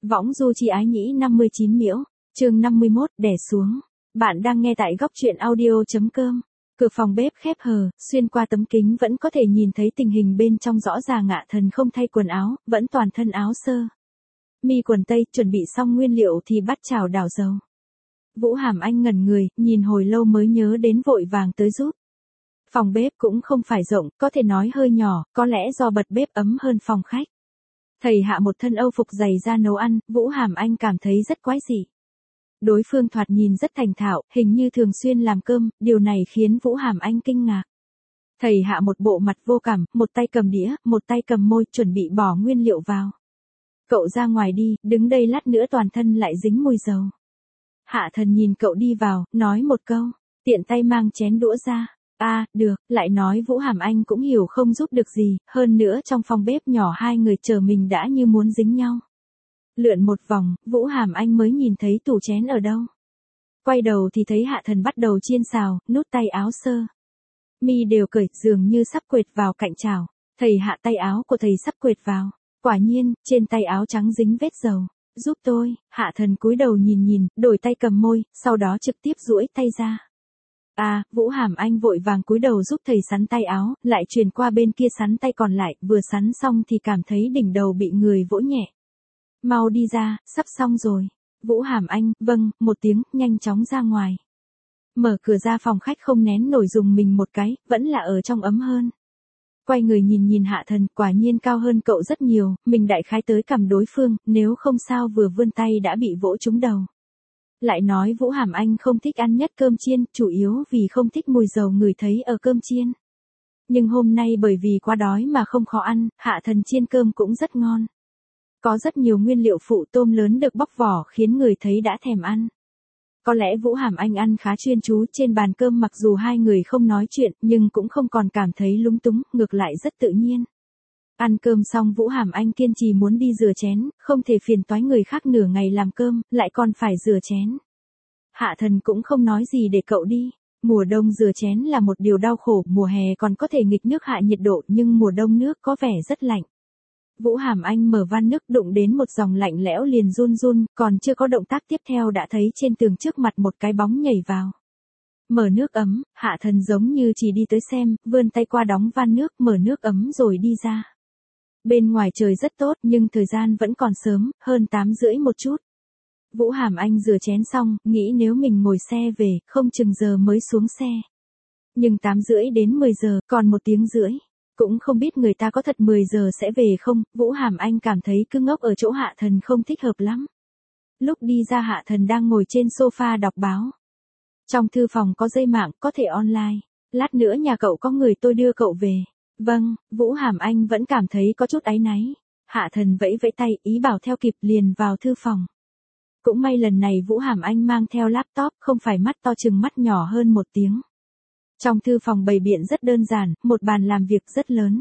Võng du chi ái nhĩ 59 miễu, chương 51, đè xuống. Bạn đang nghe tại góc truyện audio.com. Cửa phòng bếp khép hờ, xuyên qua tấm kính vẫn có thể nhìn thấy tình hình bên trong rõ ràng Hạ Thần không thay quần áo, vẫn toàn thân áo sơ mi quần tây, chuẩn bị xong nguyên liệu thì bắt chảo đảo dầu. Vũ Hàm Anh ngẩn người, nhìn hồi lâu mới nhớ đến vội vàng tới giúp. Phòng bếp cũng không phải rộng, có thể nói hơi nhỏ, có lẽ do bật bếp ấm hơn phòng khách. Thầy Hạ một thân âu phục dày ra nấu ăn, Vũ Hàm Anh cảm thấy rất quái dị. Đối phương thoạt nhìn rất thành thạo, hình như thường xuyên làm cơm, điều này khiến Vũ Hàm Anh kinh ngạc. Thầy Hạ một bộ mặt vô cảm, một tay cầm đĩa, một tay cầm môi, chuẩn bị bỏ nguyên liệu vào. Cậu ra ngoài đi, đứng đây lát nữa toàn thân lại dính mùi dầu. Hạ Thần nhìn cậu đi vào, nói một câu, tiện tay mang chén đũa ra. Được, lại nói Vũ Hàm Anh cũng hiểu không giúp được gì, hơn nữa trong phòng bếp nhỏ hai người chờ mình đã như muốn dính nhau. Lượn một vòng, Vũ Hàm Anh mới nhìn thấy tủ chén ở đâu. Quay đầu thì thấy Hạ Thần bắt đầu chiên xào, nút tay áo sơ mi đều cởi, dường như sắp quệt vào cạnh chảo. Thầy Hạ tay áo của thầy sắp quệt vào. Quả nhiên, trên tay áo trắng dính vết dầu. Giúp tôi, Hạ Thần cúi đầu nhìn, đổi tay cầm môi, sau đó trực tiếp duỗi tay ra. Vũ Hàm Anh vội vàng cúi đầu giúp thầy sắn tay áo, lại truyền qua bên kia sắn tay còn lại, vừa sắn xong thì cảm thấy đỉnh đầu bị người vỗ nhẹ. Mau đi ra, sắp xong rồi. Vũ Hàm Anh, vâng, một tiếng, nhanh chóng ra ngoài. Mở cửa ra phòng khách không nén nổi dùng mình một cái, vẫn là ở trong ấm hơn. Quay người nhìn Hạ Thần, quả nhiên cao hơn cậu rất nhiều, mình đại khái tới cằm đối phương, nếu không sao vừa vươn tay đã bị vỗ trúng đầu. Lại nói Vũ Hàm Anh không thích ăn nhất cơm chiên, chủ yếu vì không thích mùi dầu ngửi thấy ở cơm chiên. Nhưng hôm nay bởi vì quá đói mà không khó ăn, Hạ Thần chiên cơm cũng rất ngon. Có rất nhiều nguyên liệu phụ, tôm lớn được bóc vỏ khiến người thấy đã thèm ăn. Có lẽ Vũ Hàm Anh ăn khá chuyên chú trên bàn cơm, mặc dù hai người không nói chuyện nhưng cũng không còn cảm thấy lúng túng, ngược lại rất tự nhiên. Ăn cơm xong Vũ Hàm Anh kiên trì muốn đi rửa chén, không thể phiền toái người khác nửa ngày làm cơm, lại còn phải rửa chén. Hạ Thần cũng không nói gì để cậu đi. Mùa đông rửa chén là một điều đau khổ, mùa hè còn có thể nghịch nước hạ nhiệt độ nhưng mùa đông nước có vẻ rất lạnh. Vũ Hàm Anh mở van nước đụng đến một dòng lạnh lẽo liền run, còn chưa có động tác tiếp theo đã thấy trên tường trước mặt một cái bóng nhảy vào. Mở nước ấm, Hạ Thần giống như chỉ đi tới xem, vươn tay qua đóng van nước, mở nước ấm rồi đi ra. Bên ngoài trời rất tốt nhưng thời gian vẫn còn sớm, hơn 8:30 một chút. Vũ Hàm Anh rửa chén xong, nghĩ nếu mình ngồi xe về, không chừng giờ mới xuống xe. Nhưng 8:30 đến 10 giờ, còn 1 tiếng rưỡi. Cũng không biết người ta có thật 10 giờ sẽ về không, Vũ Hàm Anh cảm thấy cứ ngốc ở chỗ Hạ Thần không thích hợp lắm. Lúc đi ra Hạ Thần đang ngồi trên sofa đọc báo. Trong thư phòng có dây mạng, có thể online. Lát nữa nhà cậu có người tôi đưa cậu về. Vâng, Vũ Hàm Anh vẫn cảm thấy có chút áy náy. Hạ Thần vẫy vẫy tay, ý bảo theo kịp liền vào thư phòng. Cũng may lần này Vũ Hàm Anh mang theo laptop, không phải mắt to chừng mắt nhỏ hơn 1 tiếng. Trong thư phòng bày biện rất đơn giản, một bàn làm việc rất lớn.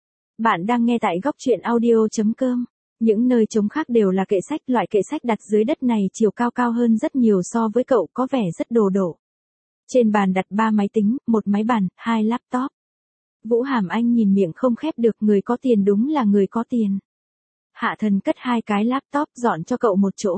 Bạn đang nghe tại góc truyện audio.com. Những nơi trống khác đều là kệ sách, loại kệ sách đặt dưới đất này chiều cao cao hơn rất nhiều so với cậu, có vẻ rất đồ đổ. Trên bàn đặt 3 máy tính, 1 máy bàn, 2 laptop. Vũ Hàm Anh nhìn miệng không khép được, người có tiền đúng là người có tiền. Hạ Thần cất 2 cái laptop dọn cho cậu một chỗ.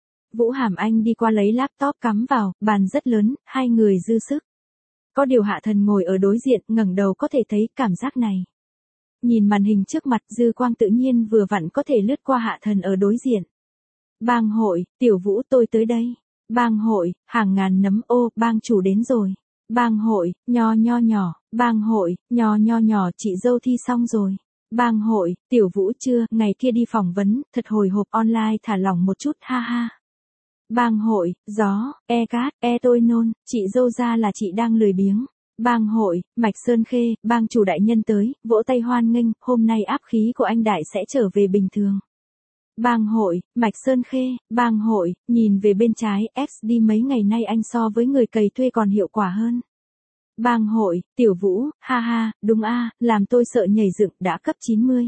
Vũ Hàm Anh đi qua lấy laptop cắm vào, bàn rất lớn, hai người dư sức. Có điều Hạ Thần ngồi ở đối diện, ngẩng đầu có thể thấy cảm giác này. Nhìn màn hình trước mặt, dư quang tự nhiên vừa vặn có thể lướt qua Hạ Thần ở đối diện. Bang hội, Tiểu Vũ tôi tới đây. Bang hội, hàng ngàn nấm, ô, bang chủ đến rồi. Bang hội, nho nhỏ. Bang hội, nho nhỏ, chị dâu thi xong rồi. Bang hội, Tiểu Vũ chưa, ngày kia đi phỏng vấn, thật hồi hộp, online thả lỏng một chút, ha ha. Bang hội, gió, cát, tôi nôn, chị dâu ra là chị đang lười biếng. Bang hội, Mạch Sơn Khê, bang chủ đại nhân tới, vỗ tay hoan nghênh, hôm nay áp khí của anh đại sẽ trở về bình thường. Bang hội, Mạch Sơn Khê, bang hội, nhìn về bên trái, XD mấy ngày nay anh so với người cày thuê còn hiệu quả hơn. Bang hội, Tiểu Vũ, ha ha, đúng làm tôi sợ nhảy dựng, đã cấp 90.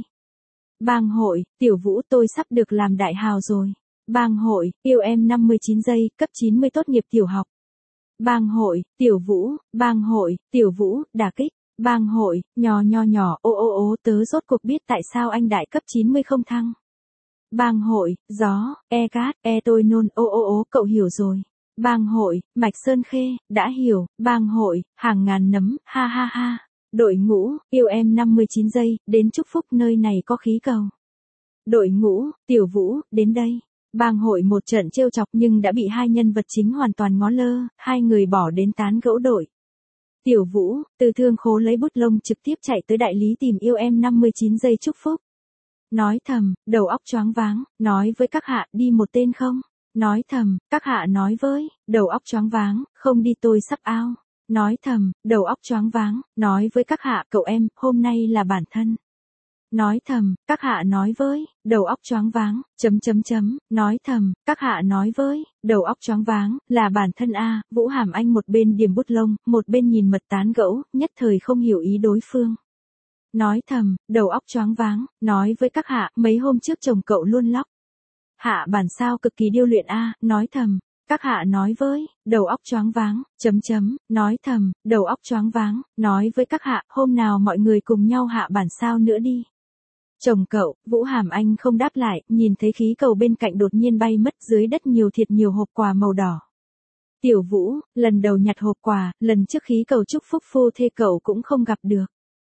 Bang hội, Tiểu Vũ tôi sắp được làm đại hào rồi. Bang hội, yêu em 59 giây, cấp 90 tốt nghiệp tiểu học. Bang hội, Tiểu Vũ, bang hội, Tiểu Vũ, đả kích. Bang hội, nho nhỏ, ô, tớ rốt cuộc biết tại sao anh đại cấp 90 không thăng. Bang hội, gió, cát, tôi nôn, ô, cậu hiểu rồi. Bang hội, Mạch Sơn Khê, đã hiểu, bang hội, hàng ngàn nấm, ha ha ha. Đội ngũ, yêu em 59 giây, đến chúc phúc nơi này có khí cầu. Đội ngũ, Tiểu Vũ, đến đây. Bang hội một trận trêu chọc nhưng đã bị hai nhân vật chính hoàn toàn ngó lơ, hai người bỏ đến tán gẫu đội. Tiểu Vũ, từ thương khố lấy bút lông trực tiếp chạy tới đại lý tìm yêu em 59 giây chúc phúc. Nói thầm, đầu óc choáng váng, nói với các hạ đi một tên không? Nói thầm, các hạ nói với, đầu óc choáng váng, không đi tôi sắp ao. Nói thầm, đầu óc choáng váng, nói với các hạ cậu em, hôm nay là bản thân. Nói thầm, các hạ nói với, đầu óc choáng váng, nói thầm, các hạ nói với, đầu óc choáng váng, là bản thân a. Vũ Hàm Anh một bên điểm bút lông, một bên nhìn mật tán gẫu, nhất thời không hiểu ý đối phương. Nói thầm, đầu óc choáng váng, nói với các hạ, mấy hôm trước chồng cậu luôn lóc. Hạ bản sao cực kỳ điêu luyện a. Nói thầm, các hạ nói với, đầu óc choáng váng, nói thầm, đầu óc choáng váng, nói với các hạ, hôm nào mọi người cùng nhau hạ bản sao nữa đi. Chồng cậu, Vũ Hàm Anh không đáp lại, nhìn thấy khí cầu bên cạnh đột nhiên bay mất dưới đất nhiều thiệt nhiều hộp quà màu đỏ. Tiểu Vũ, lần đầu nhặt hộp quà, lần trước khí cầu chúc phúc phu thê cậu cũng không gặp được.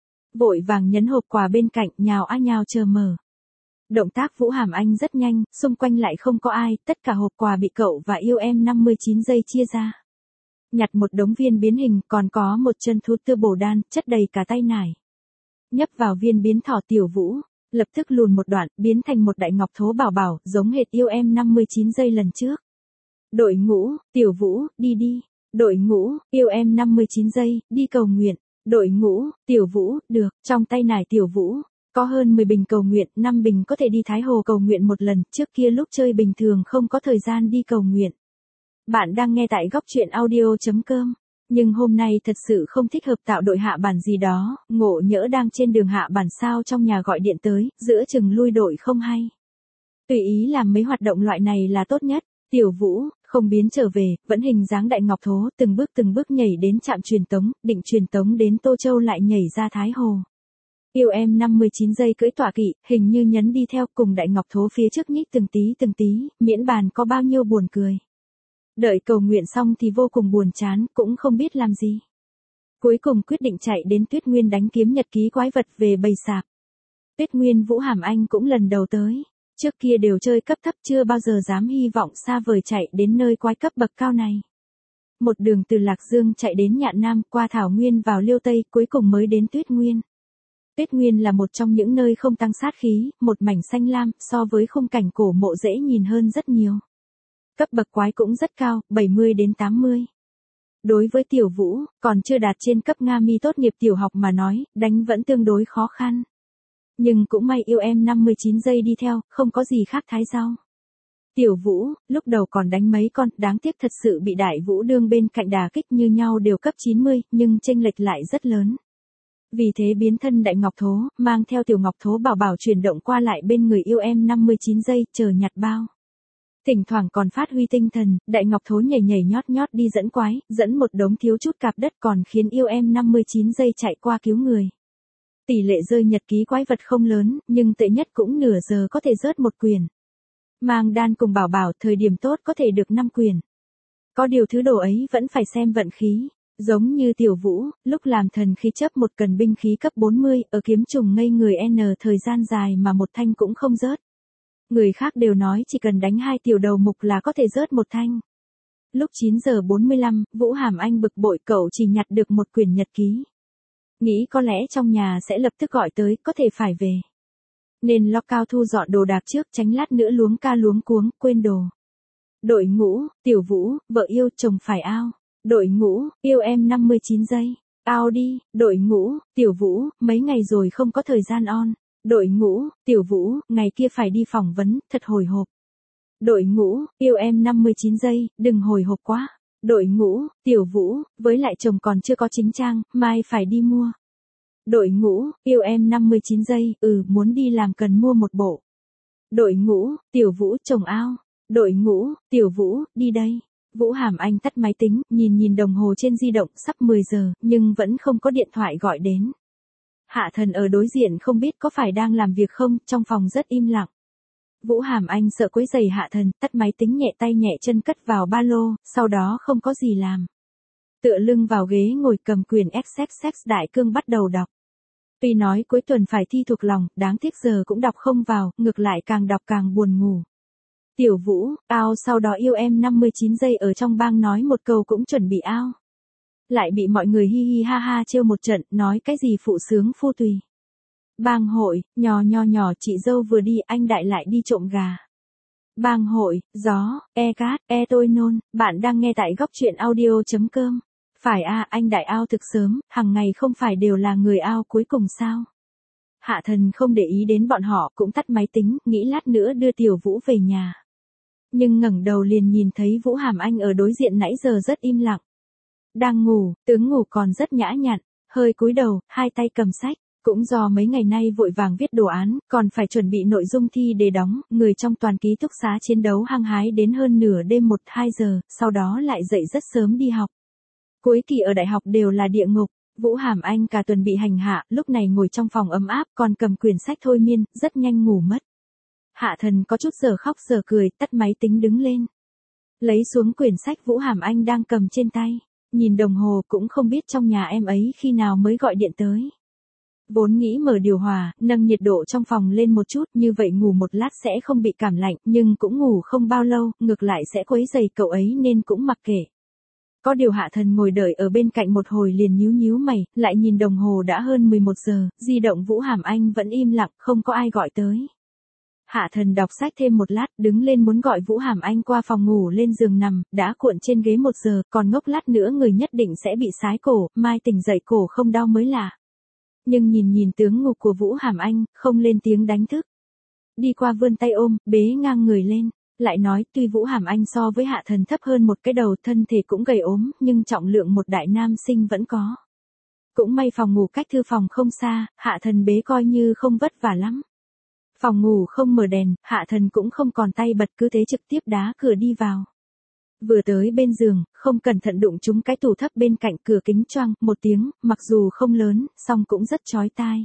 Vội vàng nhấn hộp quà bên cạnh, nhào nhào chờ mở. Động tác Vũ Hàm Anh rất nhanh, xung quanh lại không có ai, tất cả hộp quà bị cậu và yêu em 59 giây chia ra. Nhặt một đống viên biến hình, còn có một chân thú tư bổ đan, chất đầy cả tay nải. Nhấp vào viên biến thỏ Tiểu Vũ, lập tức lùn một đoạn, biến thành một đại ngọc thố bảo bảo, giống hệt yêu em 59 giây lần trước. Đội ngũ, Tiểu Vũ, đi đi. Đội ngũ, yêu em 59 giây, đi cầu nguyện. Đội ngũ, Tiểu Vũ, được, trong tay nải Tiểu Vũ, có hơn 10 bình cầu nguyện, 5 bình có thể đi Thái Hồ cầu nguyện một lần, trước kia lúc chơi bình thường không có thời gian đi cầu nguyện. Bạn đang nghe tại góc truyện audio.com. Nhưng hôm nay thật sự không thích hợp tạo đội hạ bản gì đó, ngộ nhỡ đang trên đường hạ bản sao trong nhà gọi điện tới, giữa chừng lui đội không hay. Tùy ý làm mấy hoạt động loại này là tốt nhất. Tiểu Vũ, không biến trở về, vẫn hình dáng đại ngọc thố, từng bước nhảy đến trạm truyền tống, định truyền tống đến Tô Châu lại nhảy ra Thái Hồ. Yêu em 59 giây cưỡi tọa kỵ, hình như nhấn đi theo cùng đại ngọc thố phía trước nhích từng tí, miễn bàn có bao nhiêu buồn cười. Đợi cầu nguyện xong thì vô cùng buồn chán, cũng không biết làm gì. Cuối cùng quyết định chạy đến Tuyết Nguyên đánh kiếm nhật ký quái vật về bầy sạp. Tuyết Nguyên Vũ Hàm Anh cũng lần đầu tới. Trước kia đều chơi cấp thấp chưa bao giờ dám hy vọng xa vời chạy đến nơi quái cấp bậc cao này. Một đường từ Lạc Dương chạy đến Nhạn Nam qua Thảo Nguyên vào Liêu Tây cuối cùng mới đến Tuyết Nguyên. Tuyết Nguyên là một trong những nơi không tăng sát khí, một mảnh xanh lam, so với khung cảnh cổ mộ dễ nhìn hơn rất nhiều. Cấp bậc quái cũng rất cao, 70 đến 80. Đối với Tiểu Vũ, còn chưa đạt trên cấp Nga mi tốt nghiệp tiểu học mà nói, đánh vẫn tương đối khó khăn. Nhưng cũng may yêu em 59 giây đi theo, không có gì khác thái rau. Tiểu Vũ, lúc đầu còn đánh mấy con, đáng tiếc thật sự bị Đại Vũ đương bên cạnh đà kích như nhau đều cấp 90, nhưng chênh lệch lại rất lớn. Vì thế biến thân Đại Ngọc Thố, mang theo Tiểu Ngọc Thố bảo bảo chuyển động qua lại bên người yêu em 59 giây, chờ nhặt bao. Thỉnh thoảng còn phát huy tinh thần, Đại Ngọc Thố nhảy nhót đi dẫn quái, dẫn một đống thiếu chút cạp đất còn khiến yêu em 59 giây chạy qua cứu người. Tỷ lệ rơi nhật ký quái vật không lớn, nhưng tệ nhất cũng nửa giờ có thể rớt một quyển. Mang đan cùng bảo bảo thời điểm tốt có thể được 5 quyển. Có điều thứ đồ ấy vẫn phải xem vận khí. Giống như Tiểu Vũ, lúc làm thần khí chấp một cần binh khí cấp 40, ở kiếm trùng ngây người N thời gian dài mà một thanh cũng không rớt. Người khác đều nói chỉ cần đánh 2 tiểu đầu mục là có thể rớt một thanh. Lúc 9 giờ 45, Vũ Hàm Anh bực bội cậu chỉ nhặt được một quyển nhật ký. Nghĩ có lẽ trong nhà sẽ lập tức gọi tới, có thể phải về. Nên lo cao thu dọn đồ đạc trước tránh lát nữa luống ca luống cuống, quên đồ. Đội ngũ, Tiểu Vũ, vợ yêu chồng phải ao. Đội ngũ, yêu em 59 giây. Ao đi, đội ngũ, Tiểu Vũ, mấy ngày rồi không có thời gian on. Đội ngũ, Tiểu Vũ, ngày kia phải đi phỏng vấn, thật hồi hộp. Đội ngũ, yêu em 59 giây, đừng hồi hộp quá. Đội ngũ, Tiểu Vũ, với lại chồng còn chưa có chính trang, mai phải đi mua. Đội ngũ, yêu em 59 giây, muốn đi làm cần mua một bộ. Đội ngũ, Tiểu Vũ, chồng ao. Đội ngũ, Tiểu Vũ, đi đây. Vũ Hàm Anh tắt máy tính, nhìn đồng hồ trên di động, sắp 10 giờ, nhưng vẫn không có điện thoại gọi đến. Hạ Thần ở đối diện không biết có phải đang làm việc không, trong phòng rất im lặng. Vũ Hàm Anh sợ quấy rầy Hạ Thần, tắt máy tính nhẹ tay nhẹ chân cất vào ba lô, sau đó không có gì làm. Tựa lưng vào ghế ngồi cầm quyển XXX Đại Cương bắt đầu đọc. Tuy nói cuối tuần phải thi thuộc lòng, đáng tiếc giờ cũng đọc không vào, ngược lại càng đọc càng buồn ngủ. Tiểu Vũ, ao sau đó yêu em 59 giây ở trong bang nói một câu cũng chuẩn bị ao. Lại bị mọi người hi hi ha ha trêu một trận, nói cái gì phụ sướng phu tùy. Bang hội, nhỏ chị dâu vừa đi anh đại lại đi trộm gà. Bang hội, gió, cát, tôi nôn, bạn đang nghe tại góc truyện audio.com. Phải anh đại ao thực sớm, hàng ngày không phải đều là người ao cuối cùng sao? Hạ Thần không để ý đến bọn họ, cũng tắt máy tính, nghĩ lát nữa đưa Tiểu Vũ về nhà. Nhưng ngẩng đầu liền nhìn thấy Vũ Hàm Anh ở đối diện nãy giờ rất im lặng. Đang ngủ, tướng ngủ còn rất nhã nhặn, hơi cúi đầu, hai tay cầm sách. Cũng do mấy ngày nay vội vàng viết đồ án, còn phải chuẩn bị nội dung thi để đóng, người trong toàn ký túc xá chiến đấu hăng hái đến hơn nửa đêm 1-2 giờ, sau đó lại dậy rất sớm đi học. Cuối kỳ ở đại học đều là địa ngục, Vũ Hàm Anh cả tuần bị hành hạ, lúc này ngồi trong phòng ấm áp còn cầm quyển sách thôi miên, rất nhanh ngủ mất. Hạ Thần có chút giờ khóc giờ cười, tắt máy tính đứng lên. Lấy xuống quyển sách Vũ Hàm Anh đang cầm trên tay, nhìn đồng hồ cũng không biết trong nhà em ấy khi nào mới gọi điện tới. Vốn nghĩ mở điều hòa, nâng nhiệt độ trong phòng lên một chút, như vậy ngủ một lát sẽ không bị cảm lạnh, nhưng cũng ngủ không bao lâu, ngược lại sẽ quấy rầy cậu ấy nên cũng mặc kệ. Có điều Hạ Thần ngồi đợi ở bên cạnh một hồi liền nhíu mày, lại nhìn đồng hồ đã hơn 11 giờ, di động Vũ Hàm Anh vẫn im lặng, không có ai gọi tới. Hạ Thần đọc sách thêm một lát, đứng lên muốn gọi Vũ Hàm Anh qua phòng ngủ lên giường nằm, đã cuộn trên ghế 1 giờ, còn ngốc lát nữa người nhất định sẽ bị sái cổ, mai tỉnh dậy cổ không đau mới lạ. Nhưng nhìn tướng ngục của Vũ Hàm Anh, không lên tiếng đánh thức. Đi qua vươn tay ôm, bế ngang người lên, lại nói tuy Vũ Hàm Anh so với Hạ Thần thấp hơn một cái đầu, thân thể cũng gầy ốm, nhưng trọng lượng một đại nam sinh vẫn có. Cũng may phòng ngủ cách thư phòng không xa, Hạ Thần bế coi như không vất vả lắm. Phòng ngủ không mở đèn, Hạ Thần cũng không còn tay bật, cứ thế trực tiếp đá cửa đi vào. Vừa tới bên giường, không cẩn thận đụng trúng cái tủ thấp bên cạnh, cửa kính choang một tiếng, mặc dù không lớn, song cũng rất chói tai.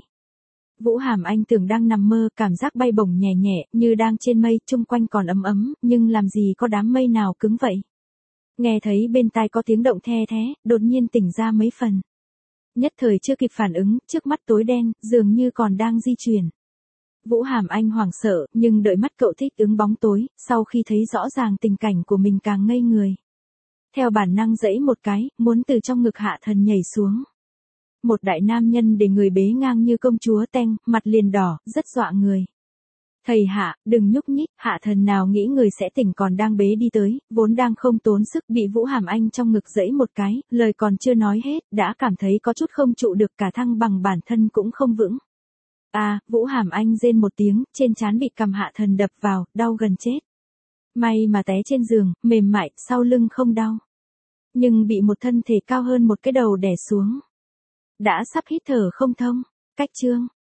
Vũ Hàm Anh tưởng đang nằm mơ, cảm giác bay bổng nhẹ nhẹ, như đang trên mây, chung quanh còn ấm ấm, nhưng làm gì có đám mây nào cứng vậy. Nghe thấy bên tai có tiếng động the thé, đột nhiên tỉnh ra mấy phần. Nhất thời chưa kịp phản ứng, trước mắt tối đen, dường như còn đang di chuyển. Vũ Hàm Anh hoảng sợ, nhưng đợi mắt cậu thích ứng bóng tối, sau khi thấy rõ ràng tình cảnh của mình càng ngây người. Theo bản năng giãy một cái, muốn từ trong ngực Hạ Thần nhảy xuống. Một đại nam nhân để người bế ngang như công chúa teng, mặt liền đỏ, rất dọa người. Thầy Hạ, đừng nhúc nhích, Hạ Thần nào nghĩ người sẽ tỉnh còn đang bế đi tới, vốn đang không tốn sức bị Vũ Hàm Anh trong ngực giãy một cái, lời còn chưa nói hết, đã cảm thấy có chút không trụ được, cả thăng bằng bản thân cũng không vững. Vũ Hàm Anh rên một tiếng, trên trán bị cầm Hạ Thần đập vào, đau gần chết. May mà té trên giường, mềm mại, sau lưng không đau. Nhưng bị một thân thể cao hơn một cái đầu đè xuống. Đã sắp hít thở không thông. Cách chương.